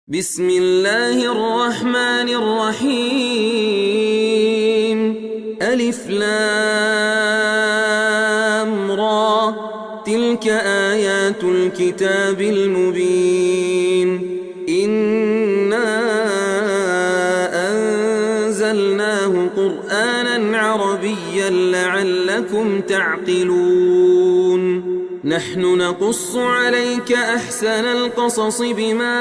بسم الله الرحمن الرحيم ألف لام را تلك آيات الكتاب المبين إنا أنزلناه قرآنا عربيا لعلكم تعقلون نحن نقص عليك أحسن القصص بما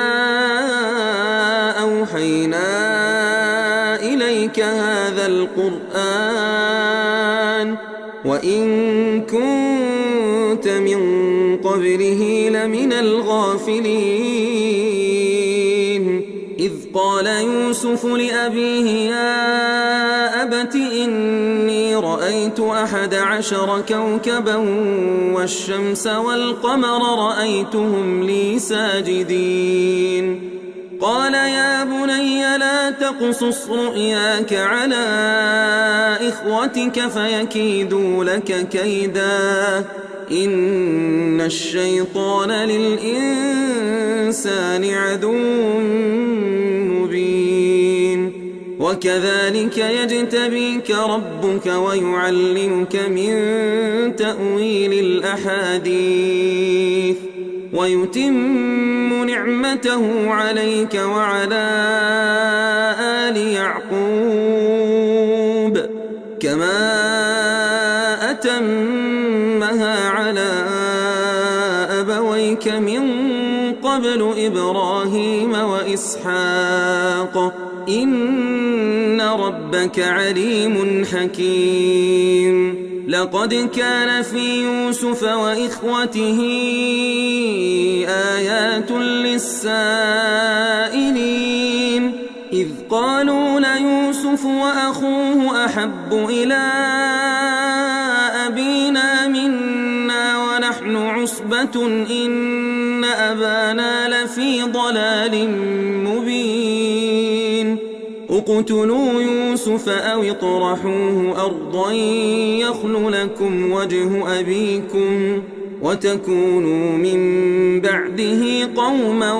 أوحينا إليك هذا القرآن وإن كنت من قبله لمن الغافلين إذ قال يوسف لأبيه يا أبت إني رأيت 11 كوكبا والشمس والقمر رأيتهم لي ساجدين قال يا بني لا تقصص رؤياك على إخوتك فيكيدوا لك كيدا إن الشيطان للإنسان عدو مبين وكذلك يجتبيك ربك ويعلمك من تأويل الأحاديث ويتم نعمته عليك وعلى آل يعقوب كما أتمها على أبويك من قبل إبراهيم وإسحاق إن ربك عليم حكيم لقد كان في يوسف وإخوته آيات للسائلين إذ قالوا ليوسف وأخوه أحب إلى أبينا منا ونحن عصبة إن أبانا لفي ضلال مبين اقتلوا يوسف أو اطرحوه أرضا يخل لكم وجه أبيكم وتكونوا من بعده قوما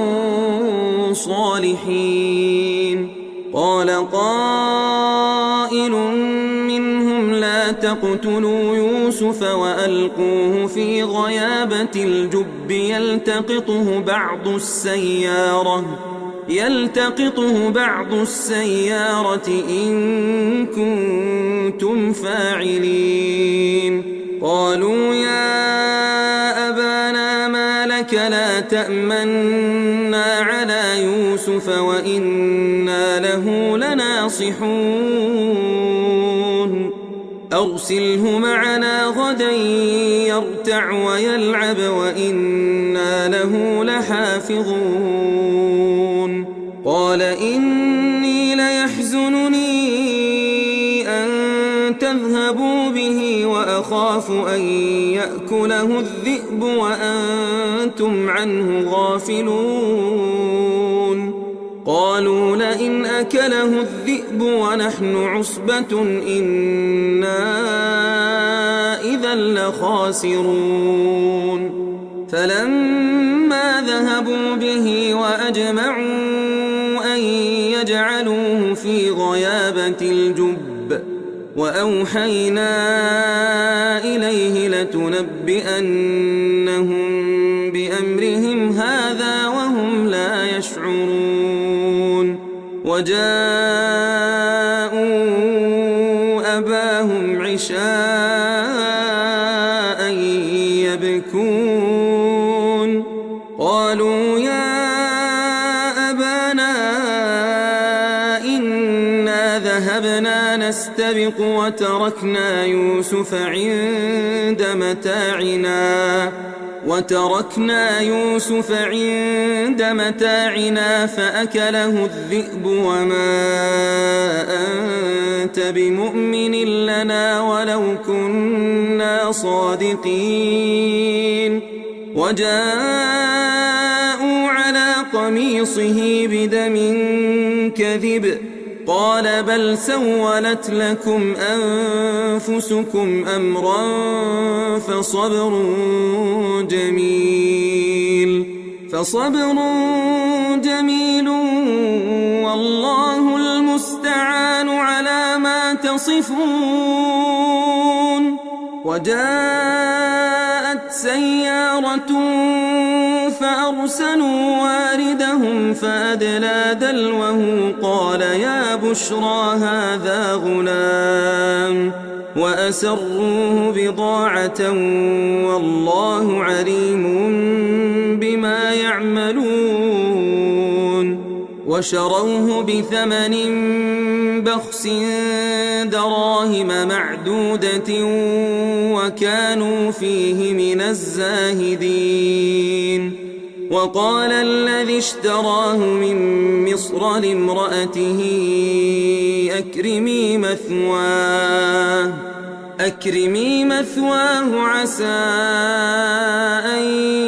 صالحين قال قائل منهم لا تقتلوا يوسف وألقوه في غيابة الجب يلتقطه بعض السيارة إن كنتم فاعلين قالوا يا أبانا ما لك لا تأمنا على يوسف وإنا له لناصحون أرسله معنا غدا يرتع ويلعب وإنا له لحافظون قال إني ليحزنني أن تذهبوا به وأخاف أن يأكله الذئب وأنتم عنه غافلون قالوا لئن أكله الذئب ونحن عصبة إنا إذا لخاسرون فلما ذهبوا به وأجمعوا أن يجعلوه في غيابة الجب وأوحينا إليه لتنبئنهم بأمرهم هذا وهم لا يشعرون وجاءوا أباهم عشاء يبكون قالوا يا أبانا إنا ذهبنا نستبق وتركنا يوسف عند متاعنا فأكله الذئب وما أنت بمؤمن لنا ولو كنا صادقين وجاءوا على قميصه بدم كذب قال بل سولت لكم أنفسكم أمرا فصبر جميل يصفون وجاءت سيارة فأرسلوا واردهم فأدلى دلوه قال يا بشرى هذا غلام وأسروه بضاعة والله عليم بما يعملون وشروه بثمن بخس دراهم معدودة وكانوا فيه من الزاهدين وقال الذي اشتراه من مصر لامرأته أكرمي مثواه عسى أن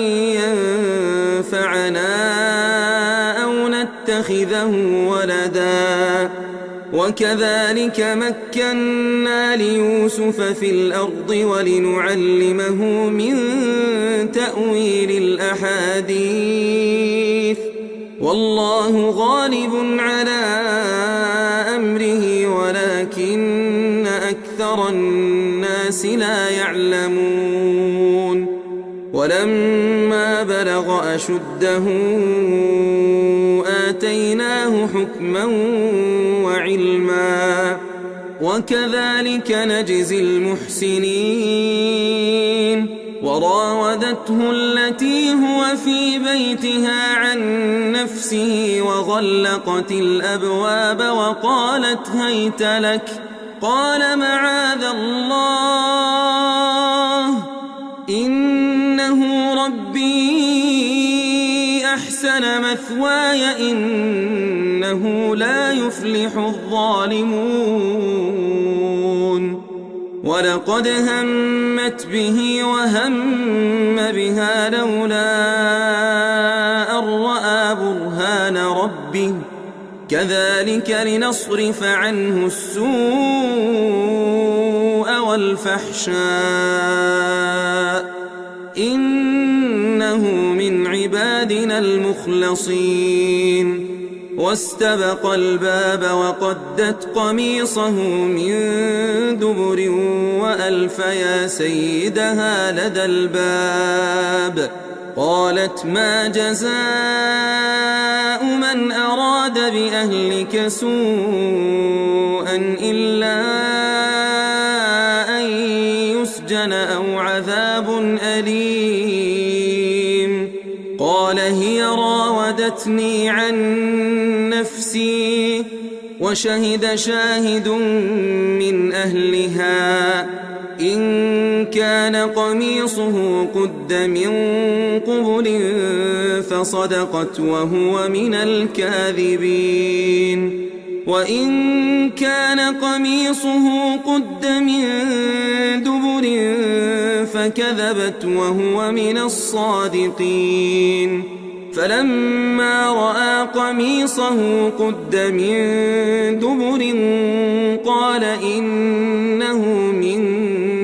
ينفعنا أو نتخذه ولدا وكذلك مكنا ليوسف في الأرض ولنعلمه من تأويل الأحاديث والله غالب على أمره ولكن أكثر الناس لا يعلمون ولما بلغ أشده آتيناه حكما وعلما وكذلك نجزي المحسنين وراودته التي هو في بيتها عن نفسه وغلقت الأبواب وقالت هيت لك قال معاذ الله إنه ربي أحسن مثواي إنه لا يفلح الظالمون ولقد همت به وهم بها لولا أن رأى برهان ربه كذلك لنصرف عنه السوء والفحشاء إنه من عبادنا المخلصين واستبق الباب وقدت قميصه من دبر وألف يا سيدها لدى الباب قالت ما جزاء من أراد بأهلك سوءا إلا أن يسجن أو عذاب أليم قال هي راودتني عن نفسي وشهد شاهد من أهلها إن كان قميصه قد من قبل فصدقت وهو من الكاذبين وإن كان قميصه قد من دبر فكذبت وهو من الصادقين فلما رأى قميصه قد من دبر قال إنه من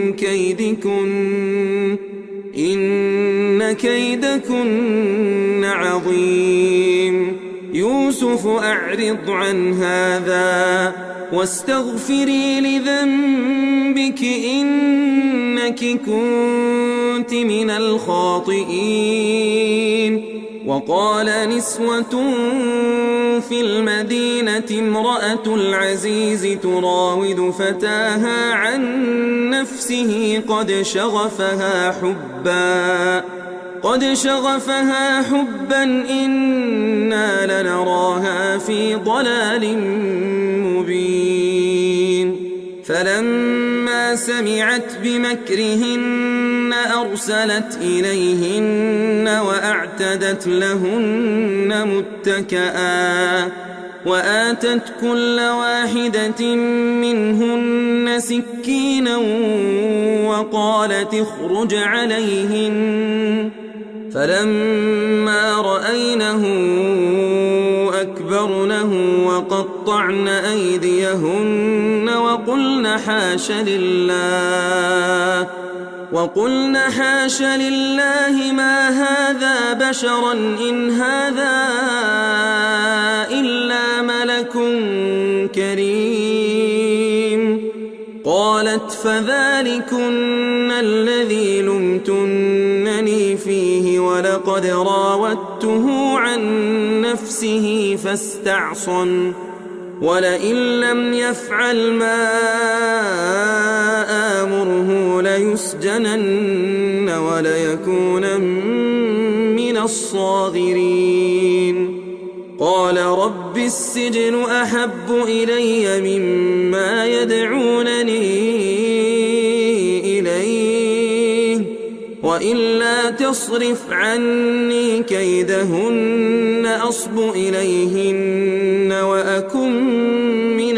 كيدكن إن كيدكن عظيم يوسف أعرض عن هذا واستغفري لذنبك إنك كنت من الخاطئين وقال نسوة في المدينة امرأة العزيز تراود فتاها عن نفسه قد شغفها حبا إنا لنراها في ضلال مبين فلما سمعت بمكرهن أرسلت إليهن وأعتدت لهن متكئا وآتت كل واحدة منهن سكينا وقالت اخرج عليهن فلما رأينه أكبرنه وقطعن أيديهن وقلن حاش لله ما هذا بشرا إن هذا إلا ملك كريم قالت فذلكن الذي لمتنني فيه ولقد راودته عن نفسه فاستعصم ولئن لم يفعل ما آمره ليسجنن وليكون من الصاغرين قال رب السجن أحب إلي مما يدعونني إليه وإلا تصرف عني كيدهن أصب إليهن وأكن من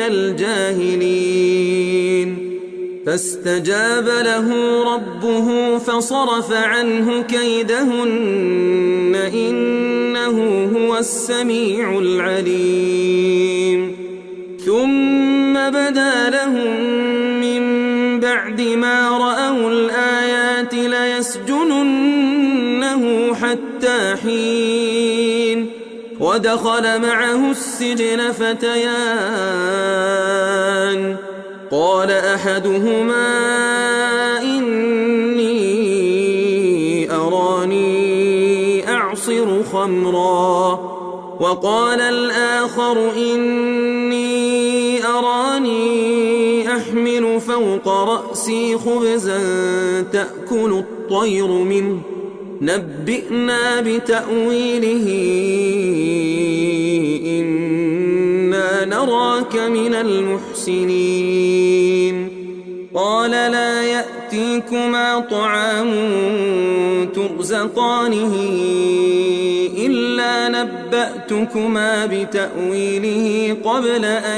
الجاهلين فاستجاب له ربه فصرف عنه كيدهن إنه هو السميع العليم ثم بدا لهم من بعد ما رأوا الآيات ليسجننه حتى حين ودخل معه السجن فتيان قال أحدهما إني أراني أعصر خمرا وقال الآخر إني أراني أحمل فوق رأسي خبزا تأكل الطير منه نبئنا بتأويله إنا نراك من المحسنين قال لا يأتيكما طعام ترزقانه إلا نبأتكما بتأويله قبل أن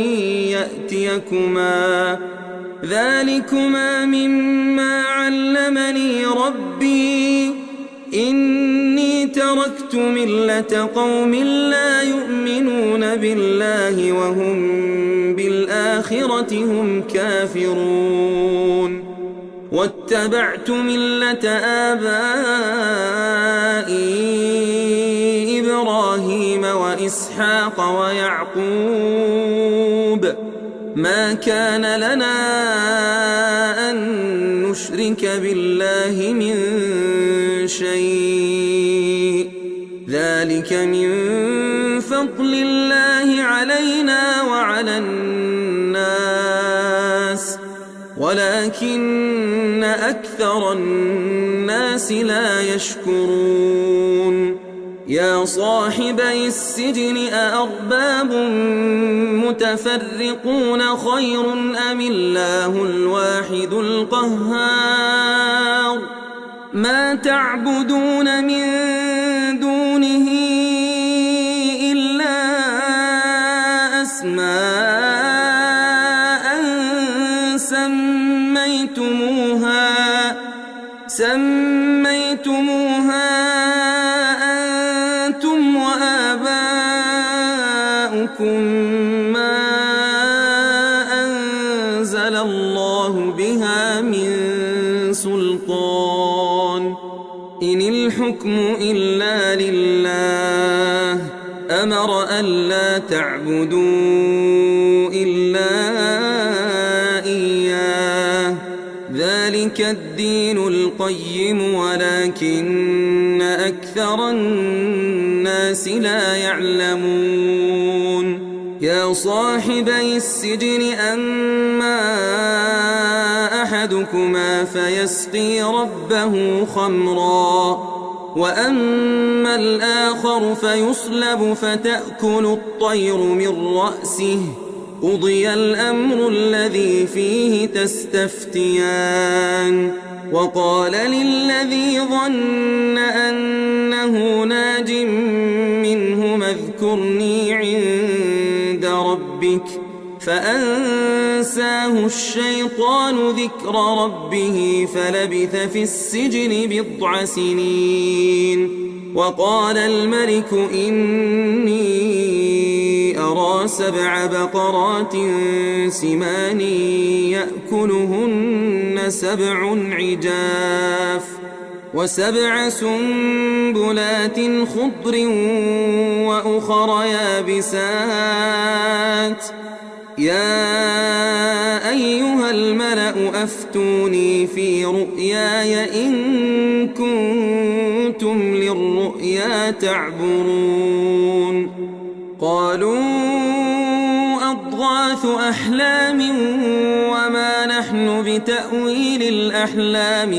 يأتيكما ذلكما مما علمني ربي إني تركت ملة قوم لا يؤمنون بالله وهم بالآخرة هم كافرون واتبعت ملة آبائي إبراهيم وإسحاق ويعقوب ما كان لنا أن نشرك بالله من شيء ذلك من فضل الله علينا وعلى الناس ولكن أكثر الناس لا يشكرون يا صاحبي السجن أأرباب متفرقون خير أم الله الواحد القهار ما تعبدون من دونه إلا أسماء سميتموها أنتم وآباؤكم ما أنزل الله بها من سلطان إن الحكم إلا لله أمر ألا تعبدوا إلا إياه ذلك الدين القيم ولكن أكثر الناس لا يعلمون يا صاحبي السجن أما أحدكما فيسقي ربه خمرا وأما الآخر فيصلب فتأكل الطير من رأسه قضي الأمر الذي فيه تستفتيان وقال للذي ظن أنه ناج منهما اذكرني عند ربك فأنساه الشيطان ذكر ربه فلبث في السجن 9 سنين وقال الملك إني أرى 7 بقرات سمان يأكلهن 7 عجاف و7 سنبلات خضر وأخر يابسات يا أيها الملأ أفتوني في رؤياي إن كنتم للرؤيا تعبرون قالوا أضغاث أحلام وما نحن بتأويل الأحلام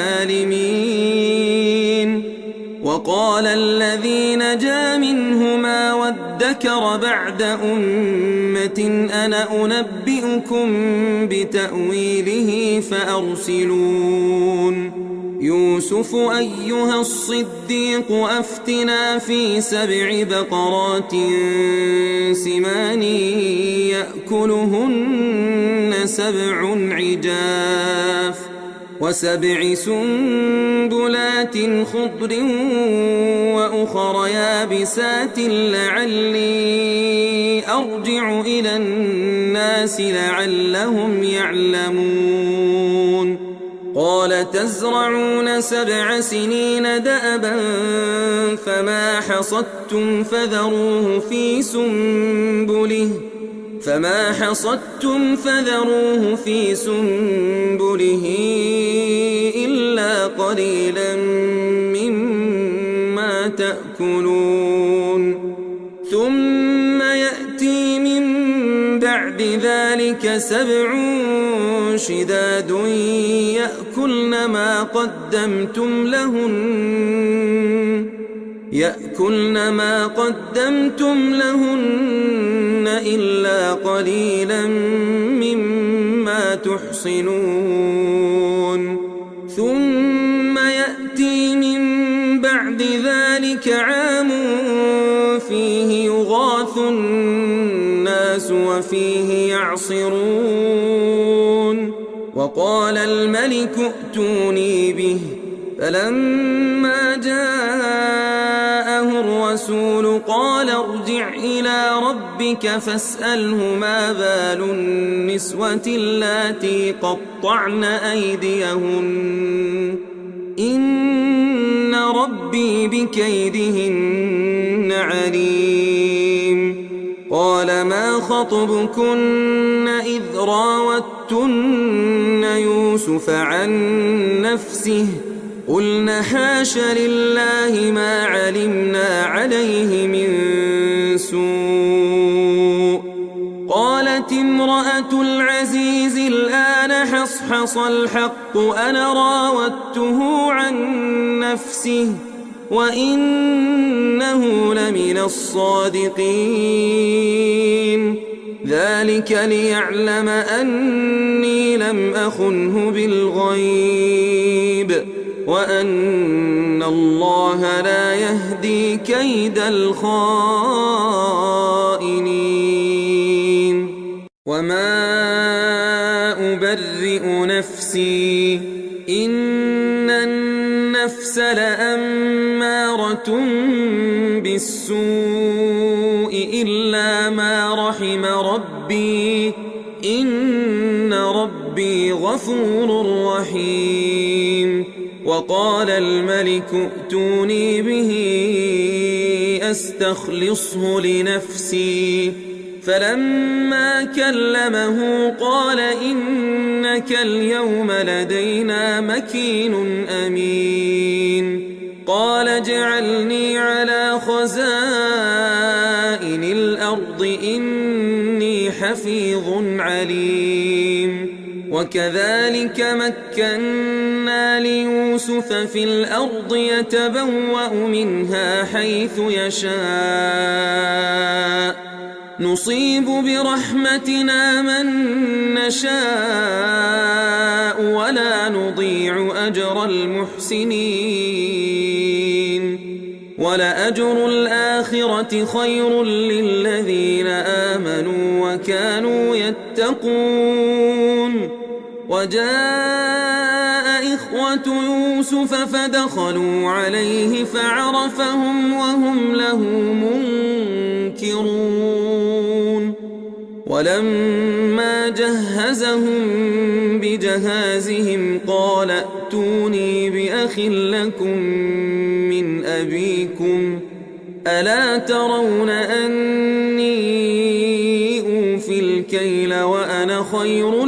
بعالمين وقال الذي نجا منهما وادكر بعد أمة أنا أنبئكم بتأويله فأرسلون يوسف أيها الصديق أفتنا في 7 بقرات سمان يأكلهن 7 عجاف و7 سنبلات خضر وأخر يابسات لعلي أرجع إلى الناس لعلهم يعلمون قال تزرعون 7 سنين دأبا فما حصدتم فذروه في سنبله إلا قليلا مما تأكلون ثم يأتي من بعد ذلك 7 شداد يأكلن ما قدمتم لهن إلا قليلا مما تحصنون ثم يأتي من بعد ذلك عام فيه يغاث الناس وفيه يعصرون وقال الملك ائتوني به فلما جاءه الرسول قال ارجع إلى ربك فاسأله ما بال النسوة اللاتي قطعن أيديهن إن ربي بكيدهن عليم قال ما خطبكن إذ راوتن يوسف عن نفسه قلنا حاش لله ما علمنا عليه من سوء قالت امرأة العزيز الآن حصحص الحق أنا راودته عن نفسه وإنه لمن الصادقين ذلك ليعلم أني لم أخنه بالغيب وأن الله لا يهدي كيد الخائنين وما أبرئ نفسي إن النفس لأمارة بالسوء إلا ما رحم ربي إن ربي غفور رحيم وقال الملك ائتوني به أستخلصه لنفسي فلما كلمه قال إنك اليوم لدينا مكين أمين قال اجعلني على خزائن الأرض إني حفيظ عليم وكذلك مكنا ليوسف في الأرض يتبوأ منها حيث يشاء نصيب برحمتنا من نشاء ولا نضيع أجر المحسنين ولأجر الآخرة خير للذين آمنوا وكانوا يتقون وجاء إخوة يوسف فدخلوا عليه فعرفهم وهم له منكرون ولما جهزهم بجهازهم قال ائتوني بأخ لكم من أبيكم ألا ترون أني أوفي الكيل خير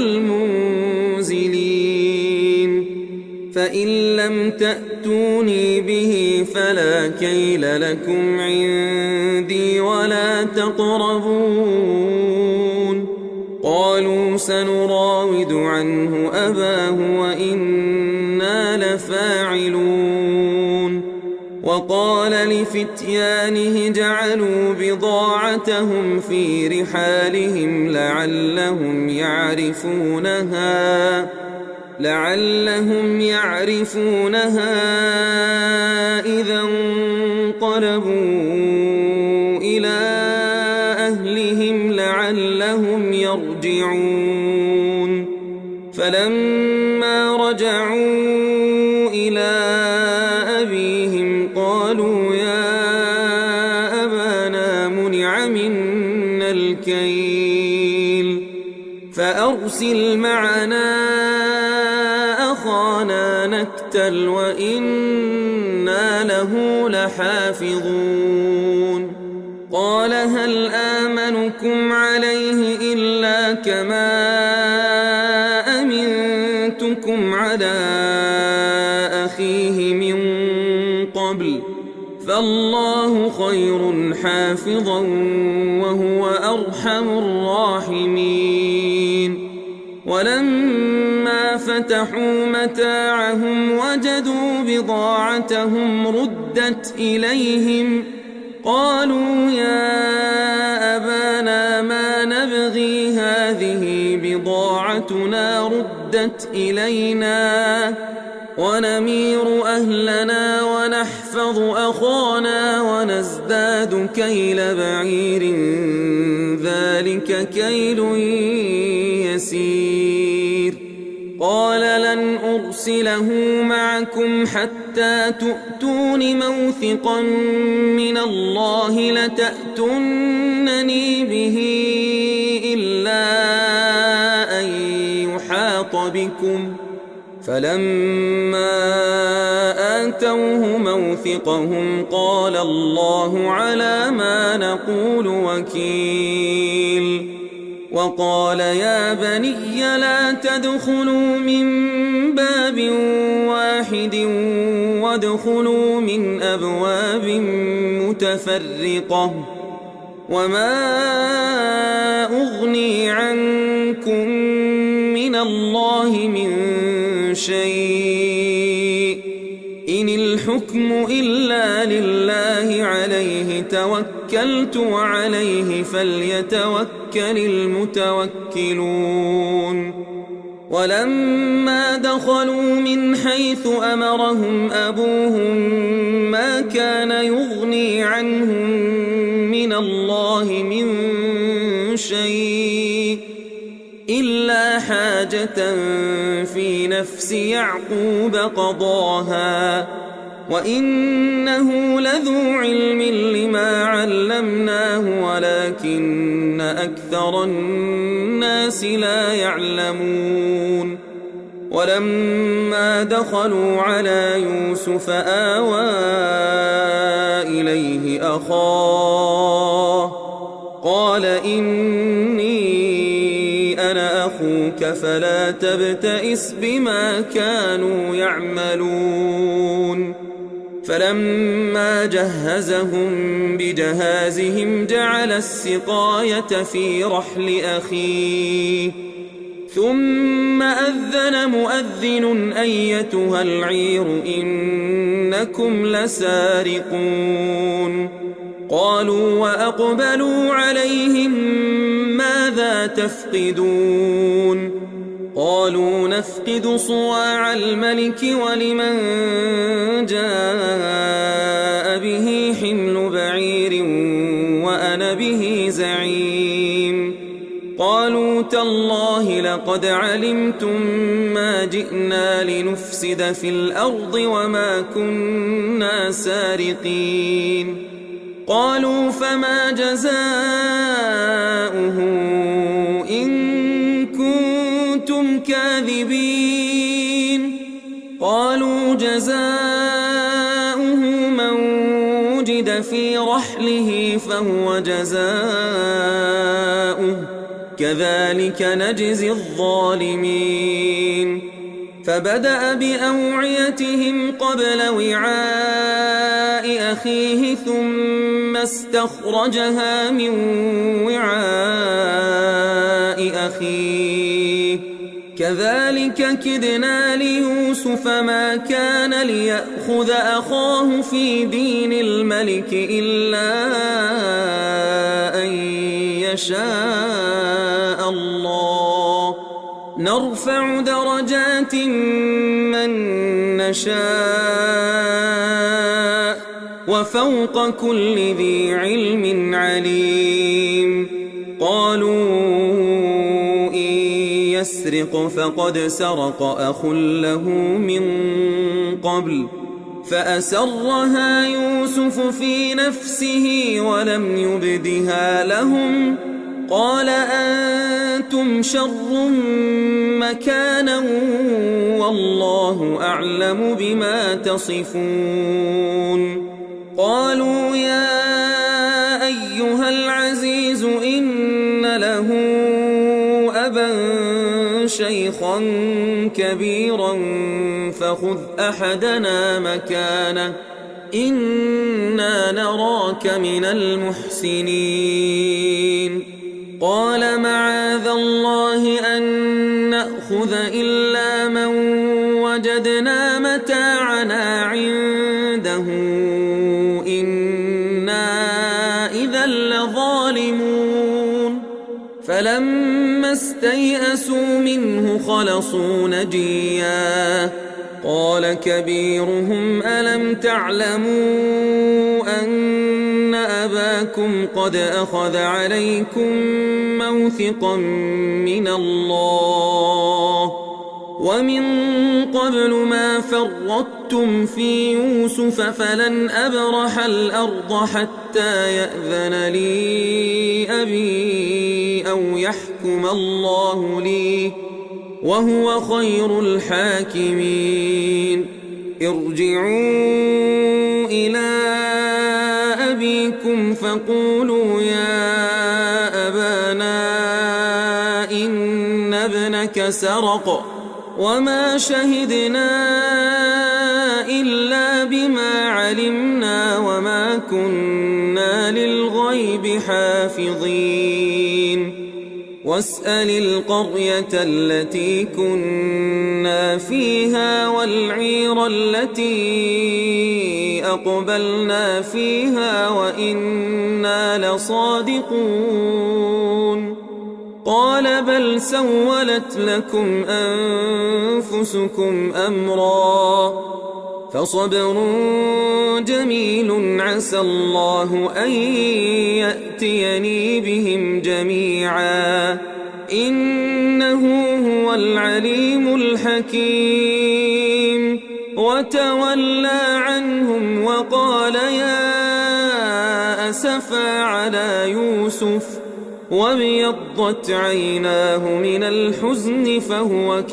المنزلين فإن لم تأتوني به فلا كيل لكم عندي ولا تقربون قالوا سنراود عنه أباه وإنا لفاعلون وقال لفتيانه جعلوا بضاعتهم في رحالهم لعلهم يعرفونها إذا انقلبوا إلى أهلهم لعلهم يرجعون فلما رجعوا إلى أبيهم قالوا يا أبانا منع منا الكيل فأرسل معنا أخانا نكتل وإنا له لحافظون قال هل آمنكم عليه إلا كما أمنتكم على أخيه من قبل فالله خير حافظا وهو أرحم الراحمين ولما فتحوا متاعهم وجدوا بضاعتهم ردت إليهم قالوا يا أبانا ما نبغي هذه بضاعتنا ردت إلينا ونمير أهلنا ونحفظ أخانا ونزداد كيل بعير ذلك كيل يسير قال لن أرسله معكم حتى تؤتون موثقا من الله لتأتونني به إلا أن يحاط بكم فلما آتوه موثقهم قال الله على ما نقول وكيل وقال يا بني لا تدخلوا من باب واحد وادخلوا من أبواب متفرقة وما أغني عنكم من الله من شيء إن الحكم إلا لله عليه توكلت وعليه فليتوكل المتوكلون ولما دخلوا من حيث أمرهم أبوهم ما كان يغني عنهم من الله من شيء إلا حاجة في نفس يعقوب قضاها وإنه لذو علم لما علمناه ولكن أكثر الناس لا يعلمون ولما دخلوا على يوسف آوى إليه أخاه قال إني أنا أخوك فلا تبتئس بما كانوا يعملون فلما جهزهم بجهازهم جعل السقاية في رحل أخيه ثم أذن مؤذن أيتها العير إنكم لسارقون قالوا وأقبلوا عليهم ماذا تفقدون قالوا نفقد صواع الملك ولمن جاء به حمل بعير وأنا به زعيم قالوا تالله لقد علمتم ما جئنا لنفسد في الأرض وما كنا سارقين قالوا فما جزاؤه إن كنتم كاذبين قالوا جزاؤه من وجد في رحله فهو جزاؤه كذلك نجزي الظالمين فبدأ بأوعيتهم قبل وعاء أخيه ثم استخرجها من وعاء أخيه كذلك كدنا ليوسف ما كان ليأخذ أخاه في دين الملك إلا أن يشاء الله نرفع درجات من نشاء وفوق كل ذي علم عليم قالوا يسرق فقد سرق أخ له من قبل فأسرها يوسف في نفسه ولم يبدها لهم قال أنتم شر مكانا والله أعلم بما تصفون قالوا يا أيها العزيز إن له أبا شيخا كبيرا فخذ أحدنا مكانه إنا نراك من المحسنين قال معاذ الله أن نأخذ إلا من وجدنا متاعنا عنده إنا إذا لظالمون فلما استيئسوا منه خلصوا نجيا قال كبيرهم ألم تعلموا أن أباكم قد أخذ عليكم موثقا من الله ومن قبل ما فرطتم في يوسف فلن أبرح الأرض حتى يأذن لي أبي أو يحكم الله لي وهو خير الحاكمين ارجعوا إلى أبيكم فقولوا يا أبانا إن ابنك سرق وما شهدنا إلا بما علمنا وما كنا للغيب حافظين واسأل القرية التي كنا فيها والعير التي أقبلنا فيها وإنا لصادقون قال بل سولت لكم أنفسكم أمرا فصبر جميل عسى الله أن يأتيني بهم جميعا إنه هو العليم الحكيم وتولى عنهم وقال يا أسفا على يوسف وابيضت عيناه من الحزن فهو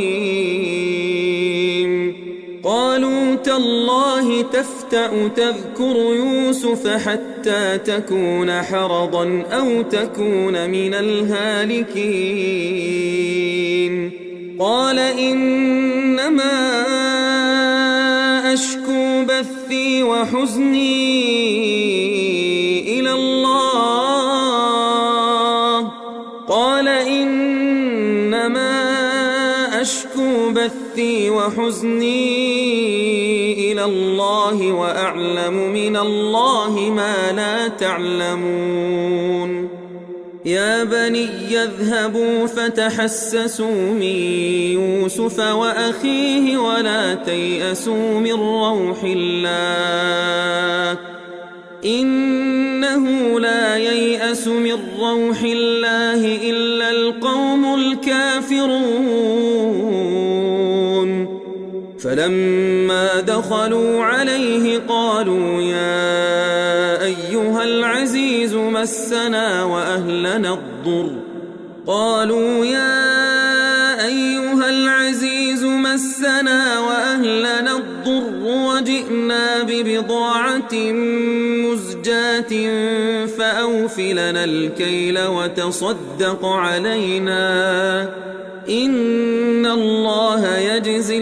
كظيم قالوا تالله تفتأ تذكر يوسف حتى تكون حرضا أو تكون من الهالكين قال إنما أشكو بثي وحزني إلى الله قال إنما أشكو بثي وحزني إلى الله وأعلم من الله ما لا تعلمون يا بني اذهبوا فتحسسوا من يوسف وأخيه ولا تيأسوا من روح الله إنه لا ييأس من روح الله إلا القوم الكافرون فلما دخلوا عليه قالوا يا أيها العزيز مسنا وأهلنا الضر قالوا يا أيها العزيز مسنا وأهلنا الضر وجئنا ببضاعة مزجاة فأوف أوفي لنا الكيل وتصدق علينا إن الله يجزي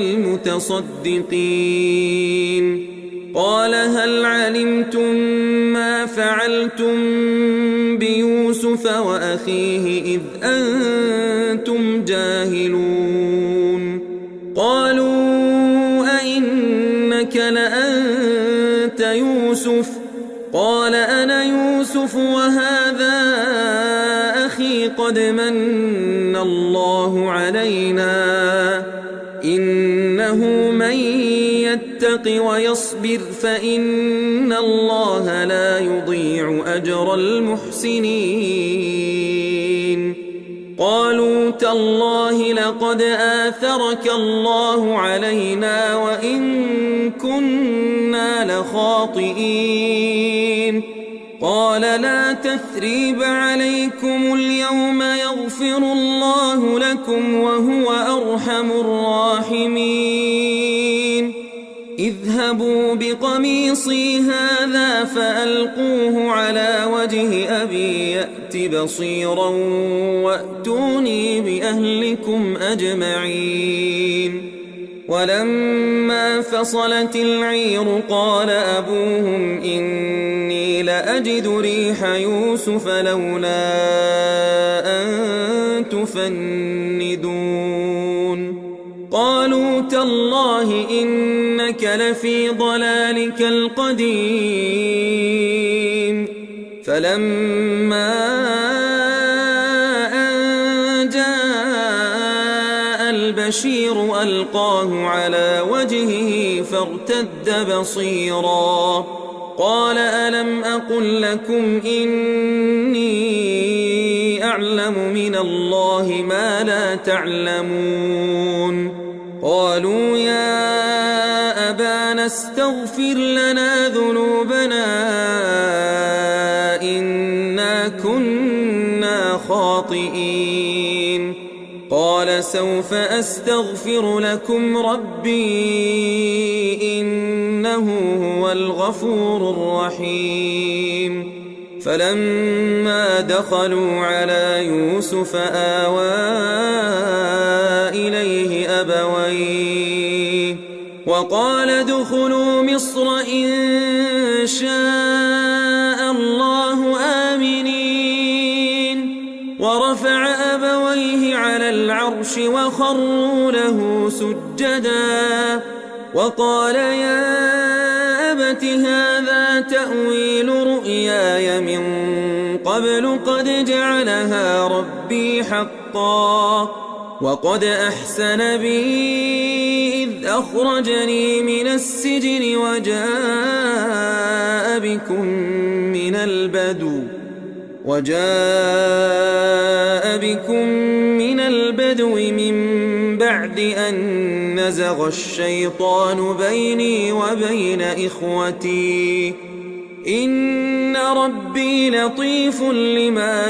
المتصدقين. قال هل علمتم ما فعلتم بيوسف وأخيه إذ أنتم جاهلون؟ قالوا أئنك لأنت يوسف؟ قال أنا يوسف وهذا أخي قد من الله علينا إنه من يتق ويصبر فإن الله لا يضيع أجر المحسنين. قالوا تالله لقد آثرك الله علينا وإن كنا لخاطئين. قال لا تثريب عليكم اليوم يغفر الله لكم وهو أرحم الراحمين. اذهبوا بقميصي هذا فألقوه على وجه أبي يأت بصيرا وأتوني بأهلكم أجمعين. ولما فصلت العير قال أبوهم إني لأجد ريح يوسف لولا أن تفندون. قالوا تالله إنك لفي ضلالك القديم. فلما أن جاء البشير ألقاه على وجهه فارتد بصيرا قال ألم أقل لكم إني أعلم من الله ما لا تعلمون؟ قالوا يا أبانا استغفر لنا ذنوبنا إنا كنا خاطئين. قال سوف أستغفر لكم ربي إنه هو الغفور الرحيم. فلما دخلوا على يوسف آوى إليه أبويه وقال ادخلوا مصر إن شاء الله آمنين. ورفع أبويه على العرش وخروا له سجدا وقال يا أبت هذا تأويل رؤياي من قبل قد جعلها ربي حقا وقد أحسن بي إذ أخرجني من السجن وجاء بكم من البدو من بعد أن نزغ الشيطان بيني وبين إخوتي إن ربي لطيف لما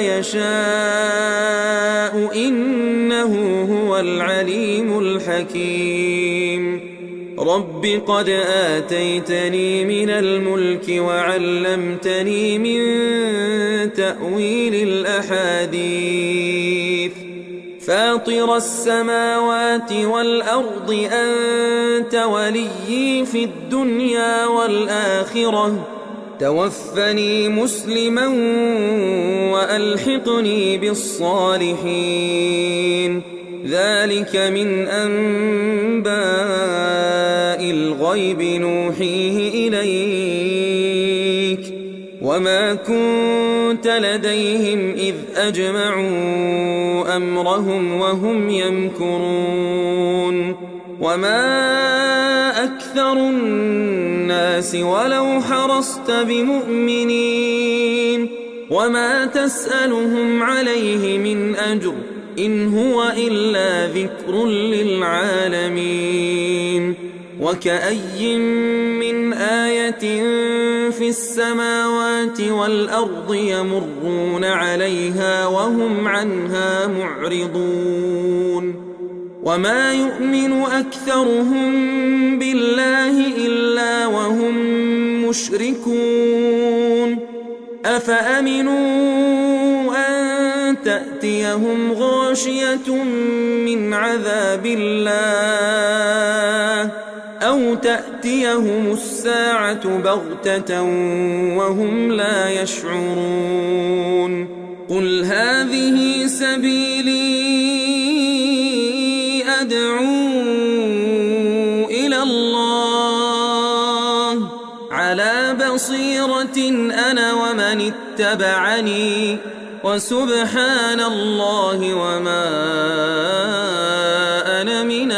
يشاء إنه هو العليم الحكيم. رب قد آتيتني من الملك وعلمتني من تأويل الأحاديث فاطر السماوات والأرض أنت وليي في الدنيا والآخرة توفني مسلما وألحقني بالصالحين. ذلك من أنباء الغيب نوحيه إليك وما كنت لديهم إذ أجمعوا أمرهم وهم يمكرون. وما أكثر الناس ولو حرصت بمؤمنين وما تسألهم عليه من أجر إن هو إلا ذكر للعالمين. وكأي من آية في السماوات والأرض يمرون عليها وهم عنها معرضون. وما يؤمن أكثرهم بالله إلا وهم مشركون. أفأمنوا أن تأتيهم غاشية من عذاب الله أو تأتيهم الساعة بغتة وهم لا يشعرون قل هذه سبيلي أدعو إلى الله على بصيرة أنا ومن اتبعني وسبحان الله وما أنا من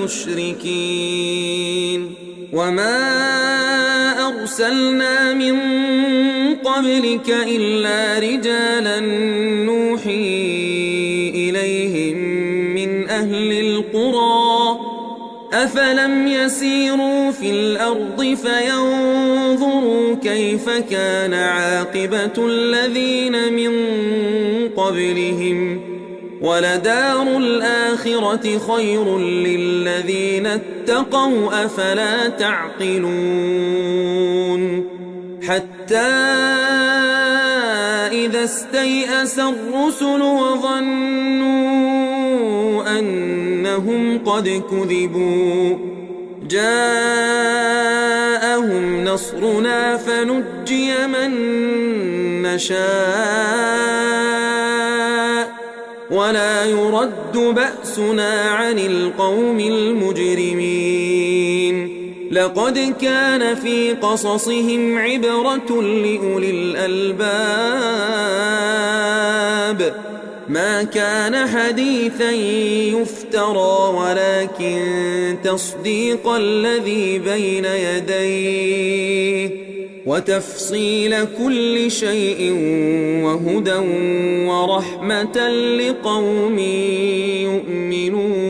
المشركين وما أرسلنا من قبلك إلا رجالا نوحي إليهم من أهل القرى أفلم يسيروا في الأرض فينظروا كيف كان عاقبة الذين من قبلهم ولدار الآخرة خير للذين اتقوا أفلا تعقلون حتى إذا استيأس الرسل وظنوا أنهم قد كذبوا جاءهم نصرنا فنجي من نشاء ولا يرد بأسنا عن القوم المجرمين لقد كان في قصصهم عبرة لأولي الألباب ما كان حديثا يفترى ولكن تصديق الذي بين يديه وتفصيل كل شيء وهدى ورحمة لقوم يؤمنون